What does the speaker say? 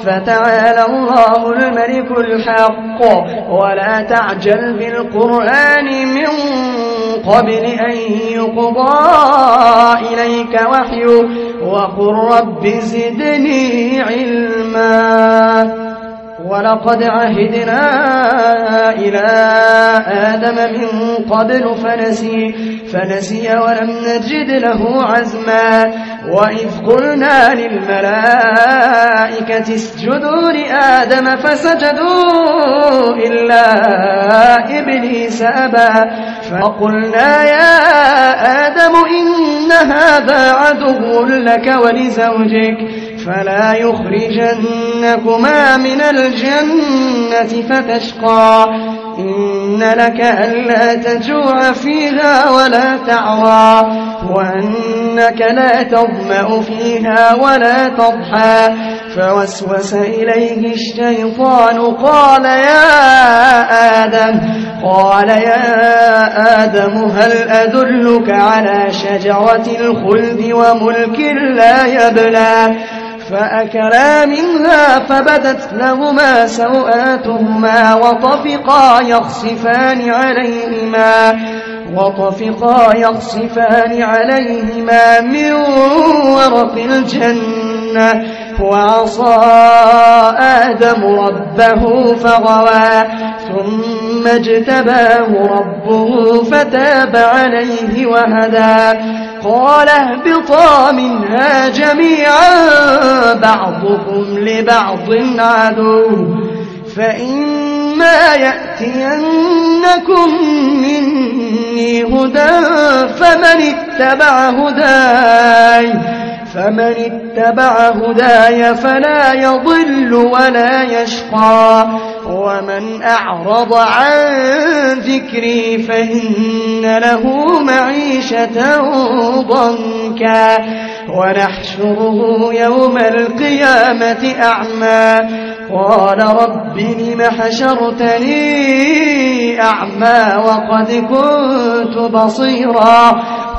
فتعالى الله الملك الحق ولا تعجل بالقرآن من قبل أن يقضى إليك وحيه وقل رب زدني علما ولقد عهدنا إلى آدم من قبل فنسي ولم نجد له عزما وإذ قلنا للملائكة اسجدوا لآدم فسجدوا إلا إبليس أبى فقلنا يا آدم إن هذا عدو لك ولزوجك فلا يخرجنكما من الجنة فتشقى إن لك ألا تجوع فيها ولا تعرى وأنك لا تظمأ فيها ولا تضحى فوسوس إليه الشيطان قال يا آدم هل أدلك على شجرة الخلد وملك لا يبلى فأكلا منها فبدت لهما سوآتهما وطفقا يخصفان عليهما من ورق الجنة وعصى آدم ربه فغوى ثم اجتباه ربه فتاب عليه وهدى قال اهبطا منها جميعا بعضكم لبعض عدو فإما يأتينكم مني هدى فمن اتبع هداي فلا يضل ولا يشقى ومن أعرض عن ذكري فإن له معيشة ضنكا ونحشره يوم القيامة أعمى قال رب لم حشرتني أعمى وقد كنت بصيرا